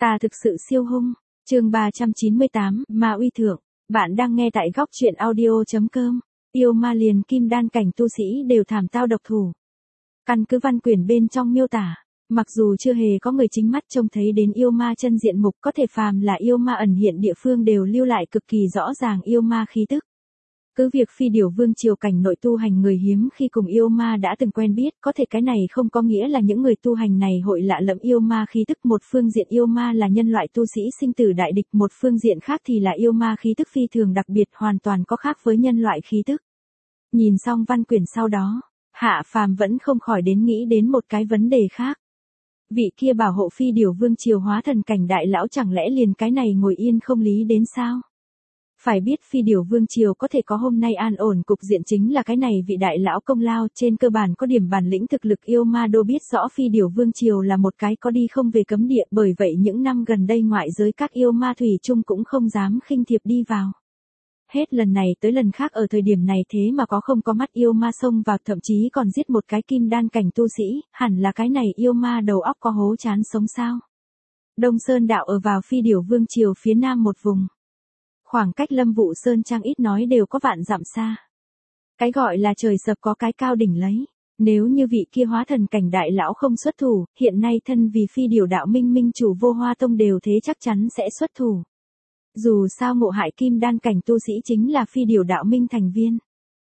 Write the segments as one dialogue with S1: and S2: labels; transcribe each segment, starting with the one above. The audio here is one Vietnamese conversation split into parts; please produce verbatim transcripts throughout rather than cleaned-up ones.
S1: Ta thực sự siêu hung. Chương ba trăm chín mươi tám, Ma uy thượng. Bạn đang nghe tại góc truyện audio chấm com. Yêu ma liền kim đan cảnh tu sĩ đều thảm tao độc thủ. Căn cứ văn quyển bên trong miêu tả, mặc dù chưa hề có người chính mắt trông thấy đến yêu ma chân diện mục, có thể phàm là yêu ma ẩn hiện địa phương đều lưu lại cực kỳ rõ ràng yêu ma khí tức. Cứ việc Phi Điểu Vương triều cảnh nội tu hành người hiếm khi cùng yêu ma đã từng quen biết, có thể cái này không có nghĩa là những người tu hành này hội lạ lẫm yêu ma khí tức. Một phương diện yêu ma là nhân loại tu sĩ sinh tử đại địch, một phương diện khác thì là yêu ma khí tức phi thường đặc biệt, hoàn toàn có khác với nhân loại khí tức. Nhìn xong văn quyển sau đó, Hạ Phàm vẫn không khỏi đến nghĩ đến một cái vấn đề khác. Vị kia bảo hộ Phi Điểu Vương triều hóa thần cảnh đại lão chẳng lẽ liền cái này ngồi yên không lý đến sao? Phải biết Phi Điểu Vương triều có thể có hôm nay an ổn cục diện chính là cái này vị đại lão công lao, trên cơ bản có điểm bản lĩnh thực lực yêu ma đô biết rõ Phi Điểu Vương triều là một cái có đi không về cấm địa, bởi vậy những năm gần đây ngoại giới các yêu ma thủy chung cũng không dám khinh thiệp đi vào. Hết lần này tới lần khác ở thời điểm này thế mà có không có mắt yêu ma xông vào, thậm chí còn giết một cái kim đan cảnh tu sĩ, hẳn là cái này yêu ma đầu óc có hố chán sống sao. Đông Sơn đạo ở vào Phi Điểu Vương triều phía nam một vùng. Khoảng cách Lâm Vũ Sơn Trang ít nói đều có vạn dặm xa. Cái gọi là trời sập có cái cao đỉnh lấy. Nếu như vị kia hóa thần cảnh đại lão không xuất thủ, hiện nay thân vì Phi Điểu đạo minh minh chủ Vô Hoa Tông đều thế chắc chắn sẽ xuất thủ. Dù sao ngộ hại kim đan cảnh tu sĩ chính là Phi Điểu đạo minh thành viên.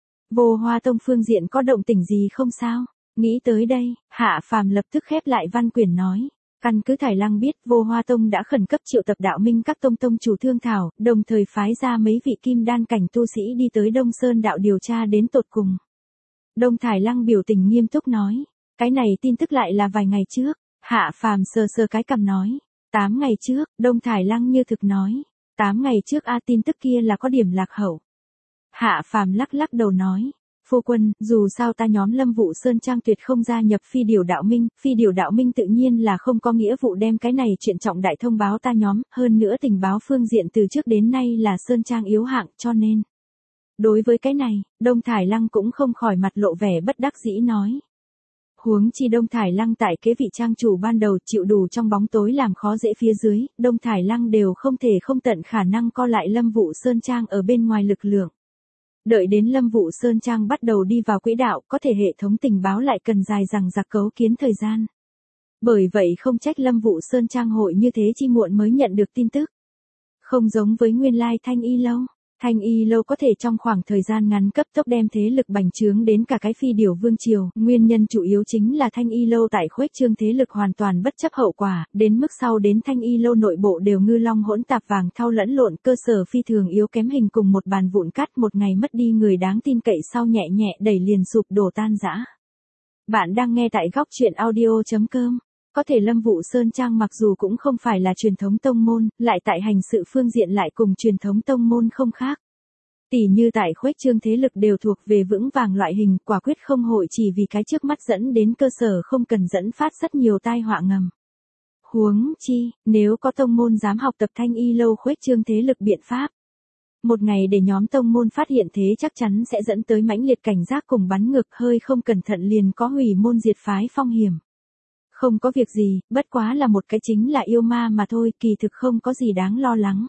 S1: Vô Hoa Tông phương diện có động tĩnh gì không sao? Nghĩ tới đây, Hạ Phàm lập tức khép lại văn quyển nói. Căn cứ Thải Lăng biết, Vô Hoa Tông đã khẩn cấp triệu tập đạo minh các tông tông chủ thương thảo, đồng thời phái ra mấy vị kim đan cảnh tu sĩ đi tới Đông Sơn đạo điều tra đến tột cùng. Đông Thải Lăng biểu tình nghiêm túc nói, cái này tin tức lại là vài ngày trước. Hạ Phàm sờ sờ cái cằm nói, tám ngày trước. Đông Thải Lăng như thực nói, tám ngày trước a tin tức kia là có điểm lạc hậu. Hạ Phàm lắc lắc đầu nói, phu quân, dù sao ta nhóm Lâm Vũ Sơn Trang tuyệt không gia nhập Phi Điểu đạo minh, Phi Điểu đạo minh tự nhiên là không có nghĩa vụ đem cái này chuyện trọng đại thông báo ta nhóm, hơn nữa tình báo phương diện từ trước đến nay là Sơn Trang yếu hạng, cho nên. Đối với cái này, Đông Thải Lăng cũng không khỏi mặt lộ vẻ bất đắc dĩ nói. Huống chi Đông Thải Lăng tại kế vị trang chủ ban đầu chịu đủ trong bóng tối làm khó dễ phía dưới, Đông Thải Lăng đều không thể không tận khả năng co lại Lâm Vũ Sơn Trang ở bên ngoài lực lượng. Đợi đến Lâm Vũ Sơn Trang bắt đầu đi vào quỹ đạo, có thể hệ thống tình báo lại cần dài dằng dặc cấu kiến thời gian. Bởi vậy không trách Lâm Vũ Sơn Trang hội như thế chi muộn mới nhận được tin tức. Không giống với nguyên lai Thanh Y Lâu. Thanh Y Lâu có thể trong khoảng thời gian ngắn cấp tốc đem thế lực bành trướng đến cả cái Phi Điểu Vương triều, nguyên nhân chủ yếu chính là Thanh Y Lâu tại khuếch trương thế lực hoàn toàn bất chấp hậu quả, đến mức sau đến Thanh Y Lâu nội bộ đều ngư long hỗn tạp vàng thau lẫn lộn, cơ sở phi thường yếu kém, hình cùng một bàn vụn cát, một ngày mất đi người đáng tin cậy sau nhẹ nhẹ đẩy liền sụp đổ tan rã. Bạn đang nghe tại góc truyện audio chấm com. Có thể Lâm Vũ Sơn Trang mặc dù cũng không phải là truyền thống tông môn, lại tại hành sự phương diện lại cùng truyền thống tông môn không khác. Tỷ như tại khuếch trương thế lực đều thuộc về vững vàng loại hình, quả quyết không hội chỉ vì cái trước mắt dẫn đến cơ sở không cần dẫn phát rất nhiều tai họa ngầm. Huống chi, nếu có tông môn dám học tập Thanh Y Lâu khuếch trương thế lực biện pháp. Một ngày để nhóm tông môn phát hiện thế chắc chắn sẽ dẫn tới mãnh liệt cảnh giác cùng bắn ngược, hơi không cẩn thận liền có hủy môn diệt phái phong hiểm. Không có việc gì, bất quá là một cái chính là yêu ma mà thôi, kỳ thực không có gì đáng lo lắng.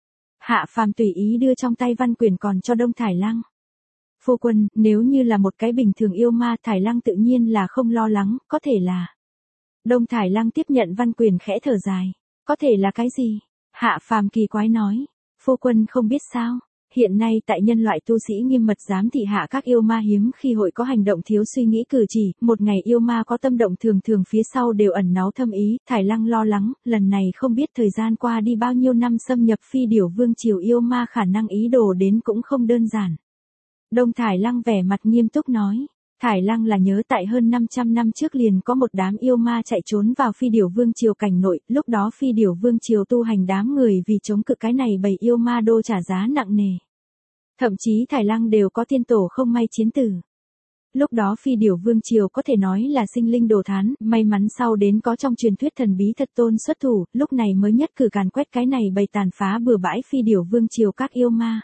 S1: Hạ Phàm tùy ý đưa trong tay văn quyển còn cho Đông Thải Lăng. Phu quân, nếu như là một cái bình thường yêu ma, Thải Lăng tự nhiên là không lo lắng, có thể là. Đông Thải Lăng tiếp nhận văn quyển khẽ thở dài. Có thể là cái gì? Hạ Phàm kỳ quái nói. Phu quân không biết sao? Hiện nay tại nhân loại tu sĩ nghiêm mật giám thị hạ các yêu ma hiếm khi hội có hành động thiếu suy nghĩ cử chỉ, một ngày yêu ma có tâm động thường thường phía sau đều ẩn náu thâm ý, Thải Lăng lo lắng, lần này không biết thời gian qua đi bao nhiêu năm xâm nhập Phi Điểu Vương triều yêu ma khả năng ý đồ đến cũng không đơn giản. Đông Thải Lăng vẻ mặt nghiêm túc nói, Thải Lăng là nhớ tại hơn năm trăm năm trước liền có một đám yêu ma chạy trốn vào Phi Điểu Vương triều cảnh nội, lúc đó Phi Điểu Vương triều tu hành đám người vì chống cự cái này bầy yêu ma đô trả giá nặng nề. Thậm chí Thải Lăng đều có tiên tổ không may chiến tử. Lúc đó Phi Điểu Vương triều có thể nói là sinh linh đồ thán, may mắn sau đến có trong truyền thuyết thần bí thật tôn xuất thủ, lúc này mới nhất cử càn quét cái này bầy tàn phá bừa bãi Phi Điểu Vương triều các yêu ma.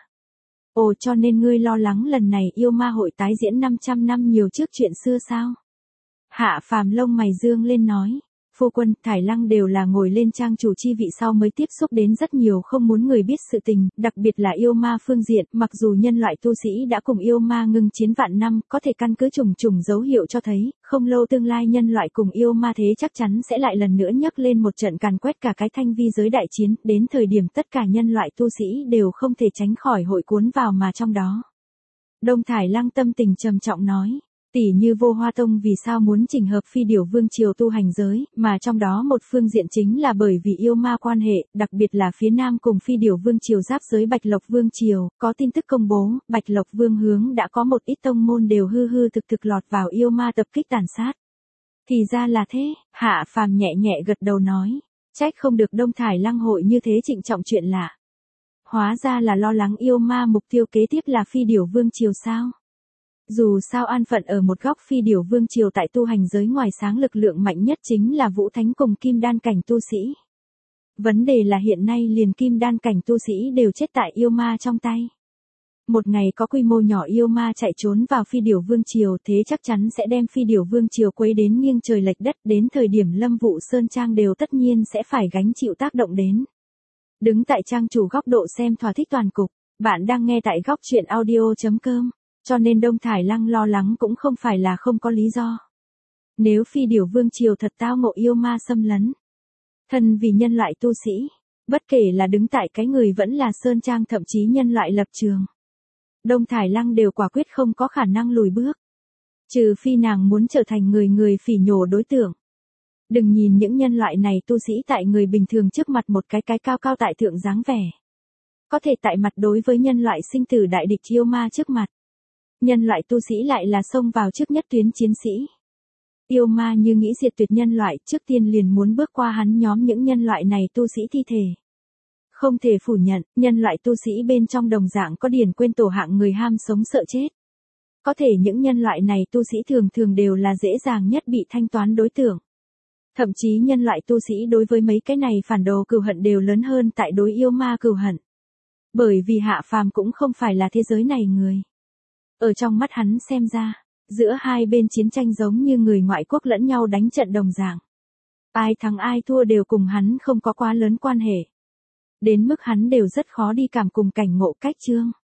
S1: Ồ, cho nên ngươi lo lắng lần này yêu ma hội tái diễn năm trăm năm nhiều trước chuyện xưa sao? Hạ Phàm lông mày dương lên nói, phu quân, Thải Lăng đều là ngồi lên trang chủ chi vị sau mới tiếp xúc đến rất nhiều không muốn người biết sự tình, đặc biệt là yêu ma phương diện, mặc dù nhân loại tu sĩ đã cùng yêu ma ngưng chiến vạn năm, có thể căn cứ trùng trùng dấu hiệu cho thấy, không lâu tương lai nhân loại cùng yêu ma thế chắc chắn sẽ lại lần nữa nhấc lên một trận càn quét cả cái thanh vi giới đại chiến, đến thời điểm tất cả nhân loại tu sĩ đều không thể tránh khỏi hội cuốn vào mà trong đó. Đông Thải Lăng tâm tình trầm trọng nói. Tỷ như Vô Hoa Tông vì sao muốn chỉnh hợp Phi Điểu Vương triều tu hành giới, mà trong đó một phương diện chính là bởi vì yêu ma quan hệ, đặc biệt là phía Nam cùng Phi Điểu Vương triều giáp giới Bạch Lộc Vương triều, có tin tức công bố, Bạch Lộc Vương hướng đã có một ít tông môn đều hư hư thực thực lọt vào yêu ma tập kích tàn sát. Thì ra là thế, Hạ Phàm nhẹ nhẹ gật đầu nói, trách không được Đông Thải Lăng hội như thế trịnh trọng chuyện lạ. Hóa ra là lo lắng yêu ma mục tiêu kế tiếp là Phi Điểu Vương triều sao? Dù sao an phận ở một góc Phi Điểu Vương triều tại tu hành giới ngoài sáng lực lượng mạnh nhất chính là Vũ Thánh cùng Kim Đan cảnh tu sĩ. Vấn đề là hiện nay liền Kim Đan cảnh tu sĩ đều chết tại yêu ma trong tay. Một ngày có quy mô nhỏ yêu ma chạy trốn vào Phi Điểu Vương triều thế chắc chắn sẽ đem Phi Điểu Vương triều quấy đến nghiêng trời lệch đất, đến thời điểm Lâm Vụ Sơn Trang đều tất nhiên sẽ phải gánh chịu tác động đến. Đứng tại trang chủ góc độ xem thỏa thích toàn cục, bạn đang nghe tại góc truyện audio chấm com. Cho nên Đông Thải Lăng lo lắng cũng không phải là không có lý do. Nếu Phi Điểu Vương triều thật tao ngộ yêu ma xâm lấn, thân vì nhân loại tu sĩ, bất kể là đứng tại cái người vẫn là Sơn Trang thậm chí nhân loại lập trường, Đông Thải Lăng đều quả quyết không có khả năng lùi bước. Trừ phi nàng muốn trở thành người người phỉ nhổ đối tượng. Đừng nhìn những nhân loại này tu sĩ tại người bình thường trước mặt một cái cái cao cao tại thượng dáng vẻ. Có thể tại mặt đối với nhân loại sinh tử đại địch yêu ma trước mặt. Nhân loại tu sĩ lại là xông vào trước nhất tuyến chiến sĩ. Yêu ma như nghĩ diệt tuyệt nhân loại trước tiên liền muốn bước qua hắn nhóm những nhân loại này tu sĩ thi thể. Không thể phủ nhận, nhân loại tu sĩ bên trong đồng dạng có điển quên tổ hạng người ham sống sợ chết. Có thể những nhân loại này tu sĩ thường thường đều là dễ dàng nhất bị thanh toán đối tượng. Thậm chí nhân loại tu sĩ đối với mấy cái này phản đồ cừu hận đều lớn hơn tại đối yêu ma cừu hận. Bởi vì Hạ Phàm cũng không phải là thế giới này người. Ở trong mắt hắn xem ra, giữa hai bên chiến tranh giống như người ngoại quốc lẫn nhau đánh trận đồng dạng. Ai thắng ai thua đều cùng hắn không có quá lớn quan hệ. Đến mức hắn đều rất khó đi cảm cùng cảnh ngộ cách chương.